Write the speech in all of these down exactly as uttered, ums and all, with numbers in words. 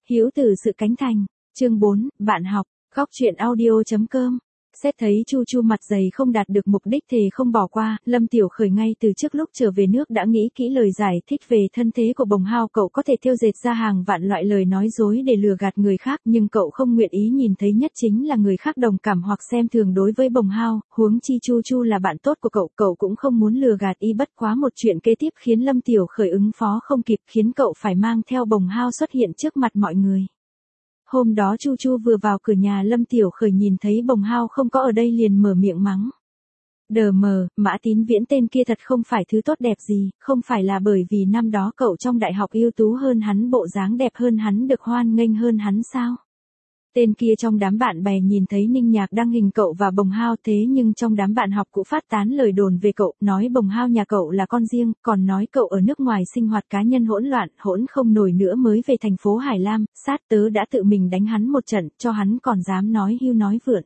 Hữu từ sự cánh thành. Chương bốn, bạn học. Góc truyện audio chấm com. Xét thấy Chu Chu mặt dày không đạt được mục đích thì không bỏ qua, Lâm Tiểu Khởi ngay từ trước lúc trở về nước đã nghĩ kỹ lời giải thích về thân thế của Bồng Hao. Cậu có thể thêu dệt ra hàng vạn loại lời nói dối để lừa gạt người khác, nhưng cậu không nguyện ý nhìn thấy nhất chính là người khác đồng cảm hoặc xem thường đối với Bồng Hao, huống chi Chu Chu là bạn tốt của cậu, cậu cũng không muốn lừa gạt y. Bất quá một chuyện kế tiếp khiến Lâm Tiểu Khởi ứng phó không kịp, khiến cậu phải mang theo Bồng Hao xuất hiện trước mặt mọi người. Hôm đó Chu Chu vừa vào cửa nhà Lâm Tiểu Khởi nhìn thấy Bồng Hao không có ở đây liền mở miệng mắng. Đờ mờ, Mã Tín Viễn tên kia thật không phải thứ tốt đẹp gì, không phải là bởi vì năm đó cậu trong đại học ưu tú hơn hắn, bộ dáng đẹp hơn hắn, được hoan nghênh hơn hắn sao? Tên kia trong đám bạn bè nhìn thấy Ninh Nhạc đăng hình cậu và Bồng Hao, thế nhưng trong đám bạn học cũng phát tán lời đồn về cậu, nói Bồng Hao nhà cậu là con riêng, còn nói cậu ở nước ngoài sinh hoạt cá nhân hỗn loạn, hỗn không nổi nữa mới về thành phố Hải Lam, sát tớ đã tự mình đánh hắn một trận, cho hắn còn dám nói hưu nói vượn.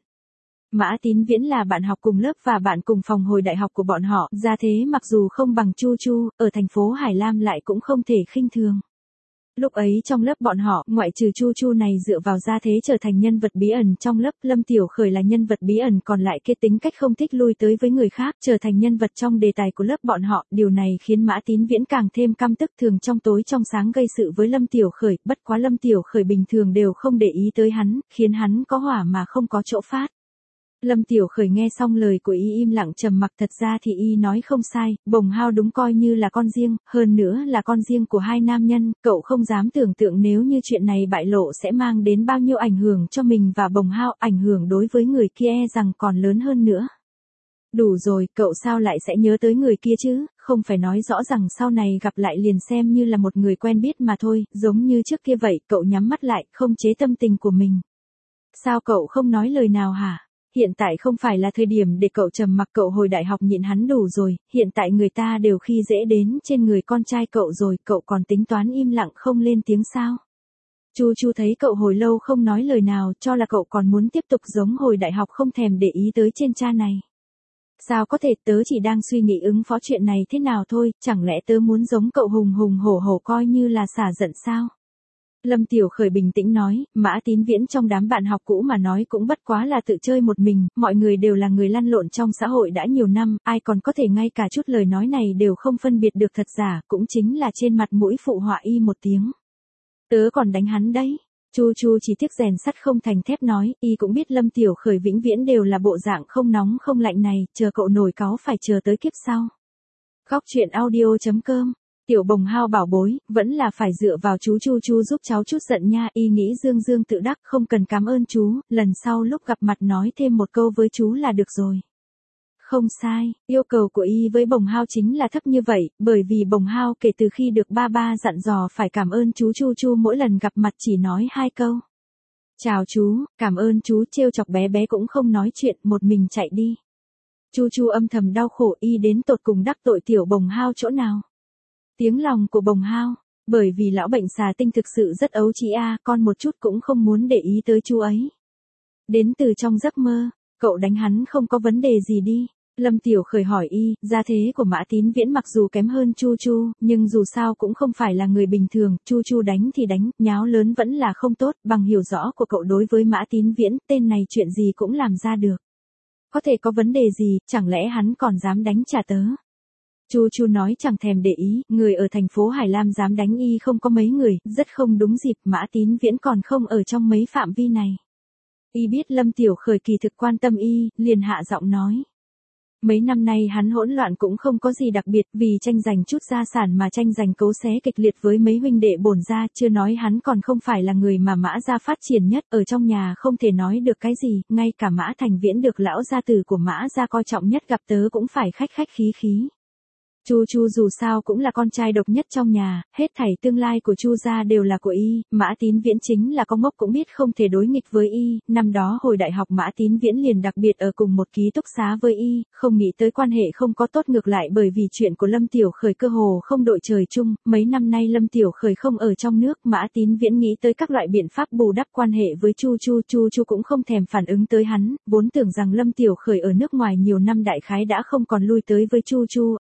Mã Tín Viễn là bạn học cùng lớp và bạn cùng phòng hồi đại học của bọn họ, gia thế mặc dù không bằng Chu Chu, ở thành phố Hải Lam lại cũng không thể khinh thường. Lúc ấy trong lớp bọn họ, ngoại trừ Chu Chu này dựa vào gia thế trở thành nhân vật bí ẩn trong lớp, Lâm Tiểu Khởi là nhân vật bí ẩn còn lại kia tính cách không thích lui tới với người khác, trở thành nhân vật trong đề tài của lớp bọn họ, điều này khiến Mã Tín Viễn càng thêm căm tức, thường trong tối trong sáng gây sự với Lâm Tiểu Khởi, bất quá Lâm Tiểu Khởi bình thường đều không để ý tới hắn, khiến hắn có hỏa mà không có chỗ phát. Lâm Tiểu Khởi nghe xong lời của y im lặng trầm mặc, thật ra thì y nói không sai, Bồng Hao đúng coi như là con riêng, hơn nữa là con riêng của hai nam nhân, cậu không dám tưởng tượng nếu như chuyện này bại lộ sẽ mang đến bao nhiêu ảnh hưởng cho mình và Bồng Hao, ảnh hưởng đối với người kia e rằng còn lớn hơn nữa. Đủ rồi, cậu sao lại sẽ nhớ tới người kia chứ, không phải nói rõ rằng sau này gặp lại liền xem như là một người quen biết mà thôi, giống như trước kia vậy, cậu nhắm mắt lại, không chế tâm tình của mình. Sao cậu không nói lời nào hả? Hiện tại không phải là thời điểm để cậu trầm mặc, cậu hồi đại học nhịn hắn đủ rồi, hiện tại người ta đều khi dễ đến trên người con trai cậu rồi, cậu còn tính toán im lặng không lên tiếng sao? Chu Chu thấy cậu hồi lâu không nói lời nào, cho là cậu còn muốn tiếp tục giống hồi đại học không thèm để ý tới trên cha này. Sao có thể, tớ chỉ đang suy nghĩ ứng phó chuyện này thế nào thôi, chẳng lẽ tớ muốn giống cậu hùng hùng hổ hổ coi như là xả giận sao? Lâm Tiểu Khởi bình tĩnh nói, Mã Tín Viễn trong đám bạn học cũ mà nói cũng bất quá là tự chơi một mình, mọi người đều là người lăn lộn trong xã hội đã nhiều năm, ai còn có thể ngay cả chút lời nói này đều không phân biệt được thật giả, cũng chính là trên mặt mũi phụ họa y một tiếng. Tớ còn đánh hắn đấy. Chu Chu chỉ tiếc rèn sắt không thành thép nói, y cũng biết Lâm Tiểu Khởi vĩnh viễn đều là bộ dạng không nóng không lạnh này, chờ cậu nổi cáu phải chờ tới kiếp sau. Góc truyện audio chấm com. Tiểu Bồng Hao bảo bối, vẫn là phải dựa vào chú Chu Chu giúp cháu chút giận nha, y nghĩ dương dương tự đắc, không cần cảm ơn chú, lần sau lúc gặp mặt nói thêm một câu với chú là được rồi. Không sai, yêu cầu của y với Bồng Hao chính là thấp như vậy, bởi vì Bồng Hao kể từ khi được ba ba dặn dò phải cảm ơn chú Chu Chu mỗi lần gặp mặt chỉ nói hai câu. Chào chú, cảm ơn chú, trêu chọc bé bé cũng không nói chuyện, một mình chạy đi. Chu Chu âm thầm đau khổ, y đến tột cùng đắc tội Tiểu Bồng Hao chỗ nào. Tiếng lòng của Bồng Hao, bởi vì lão bệnh xà tinh thực sự rất ấu trĩ a, con một chút cũng không muốn để ý tới chú ấy. Đến từ trong giấc mơ, cậu đánh hắn không có vấn đề gì đi. Lâm Tiểu Khởi hỏi y, gia thế của Mã Tín Viễn mặc dù kém hơn Chu Chu, nhưng dù sao cũng không phải là người bình thường, Chu Chu đánh thì đánh, nháo lớn vẫn là không tốt, bằng hiểu rõ của cậu đối với Mã Tín Viễn, tên này chuyện gì cũng làm ra được. Có thể có vấn đề gì, chẳng lẽ hắn còn dám đánh trả tớ? Chu Chu nói chẳng thèm để ý, người ở thành phố Hải Lam dám đánh y không có mấy người, rất không đúng dịp, Mã Tín Viễn còn không ở trong mấy phạm vi này. Y biết Lâm Tiểu Khởi kỳ thực quan tâm y, liền hạ giọng nói. Mấy năm nay hắn hỗn loạn cũng không có gì đặc biệt, vì tranh giành chút gia sản mà tranh giành cấu xé kịch liệt với mấy huynh đệ bổn gia, chưa nói hắn còn không phải là người mà Mã gia phát triển nhất, ở trong nhà không thể nói được cái gì, ngay cả Mã Thành Viễn được lão gia tử của Mã gia coi trọng nhất gặp tớ cũng phải khách khách khí khí. Chu Chu dù sao cũng là con trai độc nhất trong nhà, hết thảy tương lai của Chu gia đều là của y, Mã Tín Viễn chính là con ngốc cũng biết không thể đối nghịch với y, năm đó hồi đại học Mã Tín Viễn liền đặc biệt ở cùng một ký túc xá với y, không nghĩ tới quan hệ không có tốt, ngược lại bởi vì chuyện của Lâm Tiểu Khởi cơ hồ không đội trời chung, mấy năm nay Lâm Tiểu Khởi không ở trong nước, Mã Tín Viễn nghĩ tới các loại biện pháp bù đắp quan hệ với Chu Chu, Chu Chu cũng không thèm phản ứng tới hắn, vốn tưởng rằng Lâm Tiểu Khởi ở nước ngoài nhiều năm đại khái đã không còn lui tới với Chu Chu, ai ngờ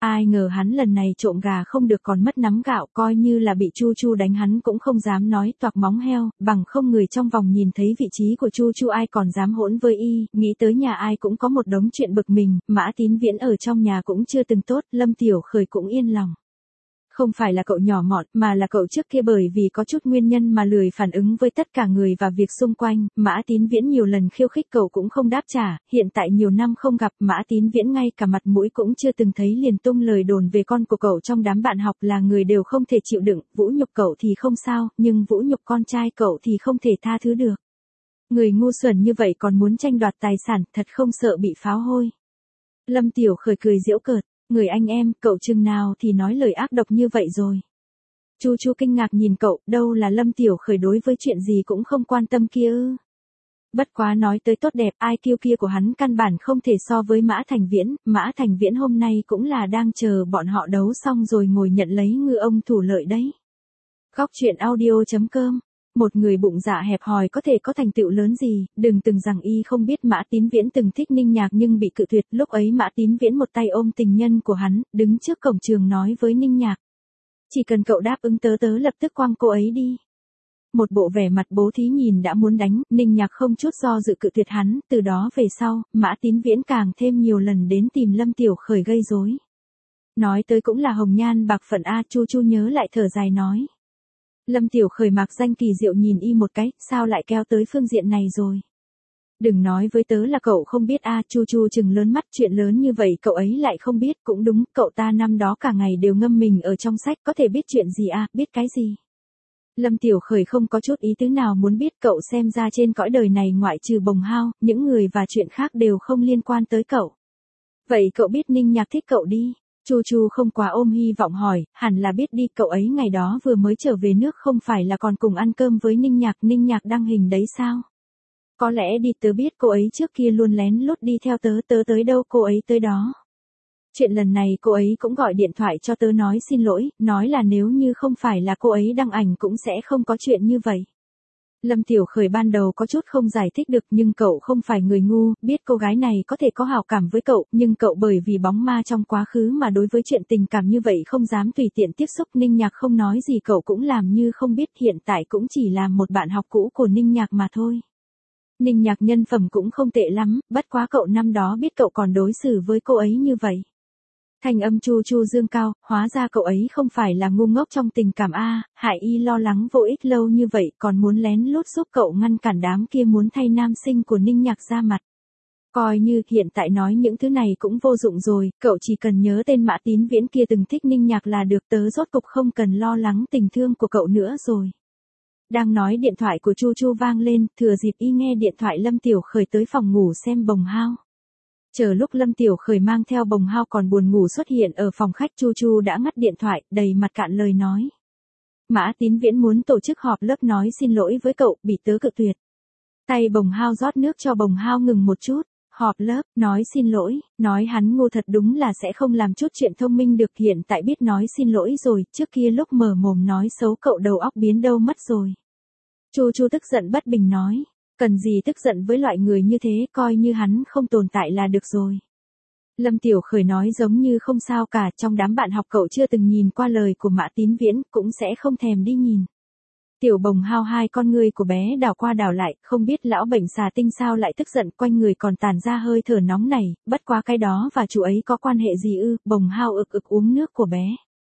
ngờ hắn lần này trộm gà không được còn mất nắm gạo, coi như là bị Chu Chu đánh hắn cũng không dám nói toạc móng heo, bằng không người trong vòng nhìn thấy vị trí của Chu Chu ai còn dám hỗn với y, nghĩ tới nhà ai cũng có một đống chuyện bực mình, Mã Tín Viễn ở trong nhà cũng chưa từng tốt, Lâm Tiểu Khởi cũng yên lòng. Không phải là cậu nhỏ mọn, mà là cậu trước kia bởi vì có chút nguyên nhân mà lười phản ứng với tất cả người và việc xung quanh, Mã Tín Viễn nhiều lần khiêu khích cậu cũng không đáp trả, hiện tại nhiều năm không gặp, Mã Tín Viễn ngay cả mặt mũi cũng chưa từng thấy liền tung lời đồn về con của cậu trong đám bạn học là người đều không thể chịu đựng, vũ nhục cậu thì không sao, nhưng vũ nhục con trai cậu thì không thể tha thứ được. Người ngu xuẩn như vậy còn muốn tranh đoạt tài sản, thật không sợ bị pháo hôi. Lâm Tiểu Khởi cười giễu cợt. Người anh em, cậu chừng nào thì nói lời ác độc như vậy rồi. Chu Chu kinh ngạc nhìn cậu, đâu là Lâm Tiểu Khởi đối với chuyện gì cũng không quan tâm kia ư. Bất quá nói tới tốt đẹp, ai kiêu kia của hắn căn bản không thể so với Mã Thành Viễn, Mã Thành Viễn hôm nay cũng là đang chờ bọn họ đấu xong rồi ngồi nhận lấy ngư ông thủ lợi đấy. Góc truyện audio chấm com. Một người bụng dạ hẹp hòi có thể có thành tựu lớn gì, đừng từng rằng y không biết Mã Tín Viễn từng thích Ninh Nhạc nhưng bị cự tuyệt, lúc ấy Mã Tín Viễn một tay ôm tình nhân của hắn, đứng trước cổng trường nói với Ninh Nhạc. Chỉ cần cậu đáp ứng tớ tớ lập tức quăng cô ấy đi. Một bộ vẻ mặt bố thí nhìn đã muốn đánh, Ninh Nhạc không chút do dự cự tuyệt hắn, từ đó về sau, Mã Tín Viễn càng thêm nhiều lần đến tìm Lâm Tiểu Khởi gây rối. Nói tới cũng là hồng nhan bạc phận a, Chu Chu nhớ lại thở dài nói. Lâm Tiểu Khởi mạc danh kỳ diệu nhìn y một cái, sao lại kéo tới phương diện này rồi. Đừng nói với tớ là cậu không biết a, Chu Chu chừng lớn mắt, chuyện lớn như vậy cậu ấy lại không biết, cũng đúng, cậu ta năm đó cả ngày đều ngâm mình ở trong sách, có thể biết chuyện gì a, biết cái gì. Lâm Tiểu Khởi không có chút ý tứ nào muốn biết, cậu xem ra trên cõi đời này ngoại trừ Bồng Hao, những người và chuyện khác đều không liên quan tới cậu. Vậy cậu biết Ninh Nhạc thích cậu đi. Chu Chu không quá ôm hy vọng hỏi, hẳn là biết đi, cậu ấy ngày đó vừa mới trở về nước không phải là còn cùng ăn cơm với Ninh Nhạc, Ninh Nhạc đăng hình đấy sao? Có lẽ đi, tớ biết cô ấy trước kia luôn lén lút đi theo tớ, tớ tới đâu cô ấy tới đó. Chuyện lần này cô ấy cũng gọi điện thoại cho tớ nói xin lỗi, nói là nếu như không phải là cô ấy đăng ảnh cũng sẽ không có chuyện như vậy. Lâm Tiểu Khởi ban đầu có chút không giải thích được, nhưng cậu không phải người ngu, biết cô gái này có thể có hảo cảm với cậu, nhưng cậu bởi vì bóng ma trong quá khứ mà đối với chuyện tình cảm như vậy không dám tùy tiện tiếp xúc. Ninh Nhạc không nói gì cậu cũng làm như không biết, hiện tại cũng chỉ là một bạn học cũ của Ninh Nhạc mà thôi. Ninh Nhạc nhân phẩm cũng không tệ lắm, bất quá cậu năm đó biết cậu còn đối xử với cô ấy như vậy. Thanh âm Chu Chu dương cao, hóa ra cậu ấy không phải là ngu ngốc trong tình cảm a, hại y lo lắng vô ích lâu như vậy còn muốn lén lút giúp cậu ngăn cản đám kia muốn thay nam sinh của Ninh Nhạc ra mặt. Coi như hiện tại nói những thứ này cũng vô dụng rồi, cậu chỉ cần nhớ tên Mã Tín Viễn kia từng thích Ninh Nhạc là được, tớ rốt cục không cần lo lắng tình thương của cậu nữa rồi. Đang nói điện thoại của Chu Chu vang lên, thừa dịp y nghe điện thoại Lâm Tiểu Khởi tới phòng ngủ xem Bồng Hao. Chờ lúc Lâm Tiểu Khởi mang theo Bồng Hao còn buồn ngủ xuất hiện ở phòng khách, Chu Chu đã ngắt điện thoại, đầy mặt cạn lời nói. Mã Tín Viễn muốn tổ chức họp lớp nói xin lỗi với cậu, bị tớ cự tuyệt. Tay Bồng Hao rót nước cho Bồng Hao ngừng một chút, họp lớp, nói xin lỗi, nói hắn ngu thật đúng là sẽ không làm chút chuyện thông minh được, hiện tại biết nói xin lỗi rồi, trước kia lúc mở mồm nói xấu cậu đầu óc biến đâu mất rồi. Chu Chu tức giận bất bình nói. Cần gì tức giận với loại người như thế, coi như hắn không tồn tại là được rồi. Lâm Tiểu Khởi nói giống như không sao cả, trong đám bạn học cậu chưa từng nhìn qua lời của Mã Tín Viễn, cũng sẽ không thèm đi nhìn. Tiểu Bồng Hao hai con ngươi của bé đảo qua đảo lại, không biết lão bệnh xà tinh sao lại tức giận, quanh người còn tàn ra hơi thở nóng này, bất quá cái đó và chú ấy có quan hệ gì ư? Bồng Hao ực ực uống nước của bé.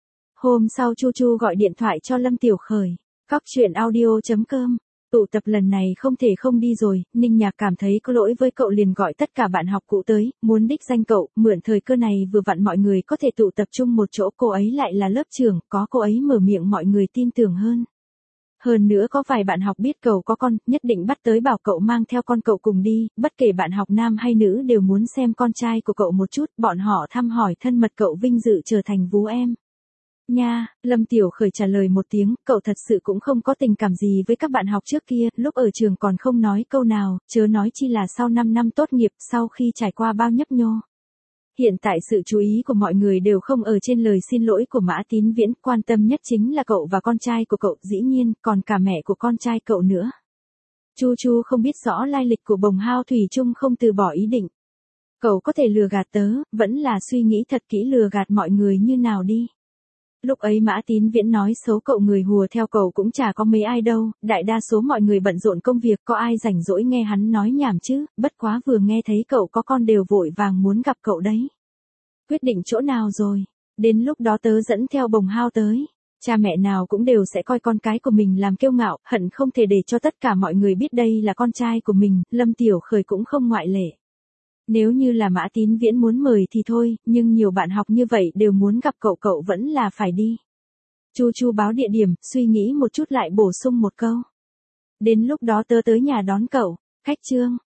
Hôm sau Chu Chu gọi điện thoại cho Lâm Tiểu Khởi, góc truyện audio chấm com. Tụ tập lần này không thể không đi rồi, Ninh Nhạc cảm thấy có lỗi với cậu liền gọi tất cả bạn học cũ tới, muốn đích danh cậu, mượn thời cơ này vừa vặn mọi người có thể tụ tập trung một chỗ, cô ấy lại là lớp trưởng, có cô ấy mở miệng mọi người tin tưởng hơn. Hơn nữa có vài bạn học biết cậu có con, nhất định bắt tới bảo cậu mang theo con cậu cùng đi, bất kể bạn học nam hay nữ đều muốn xem con trai của cậu một chút, bọn họ thăm hỏi thân mật cậu vinh dự trở thành vú em. Nha, Lâm Tiểu Khởi trả lời một tiếng, cậu thật sự cũng không có tình cảm gì với các bạn học trước kia, lúc ở trường còn không nói câu nào, chớ nói chi là sau năm năm tốt nghiệp, sau khi trải qua bao nhấp nhô. Hiện tại sự chú ý của mọi người đều không ở trên lời xin lỗi của Mã Tín Viễn, quan tâm nhất chính là cậu và con trai của cậu, dĩ nhiên, còn cả mẹ của con trai cậu nữa. Chu Chu không biết rõ lai lịch của Bồng Hao thủy chung không từ bỏ ý định. Cậu có thể lừa gạt tớ, vẫn là suy nghĩ thật kỹ lừa gạt mọi người như nào đi. Lúc ấy Mã Tín Viễn nói xấu cậu người hùa theo cậu cũng chả có mấy ai đâu, đại đa số mọi người bận rộn công việc có ai rảnh rỗi nghe hắn nói nhảm chứ, bất quá vừa nghe thấy cậu có con đều vội vàng muốn gặp cậu đấy. Quyết định chỗ nào rồi? Đến lúc đó tớ dẫn theo Bồng Hao tới. Cha mẹ nào cũng đều sẽ coi con cái của mình làm kiêu ngạo, hận không thể để cho tất cả mọi người biết đây là con trai của mình, Lâm Tiểu Khởi cũng không ngoại lệ. Nếu như là Mã Tín Viễn muốn mời thì thôi, nhưng nhiều bạn học như vậy đều muốn gặp cậu cậu vẫn là phải đi. Chu Chu báo địa điểm, suy nghĩ một chút lại bổ sung một câu. Đến lúc đó tớ tới nhà đón cậu, khách trương.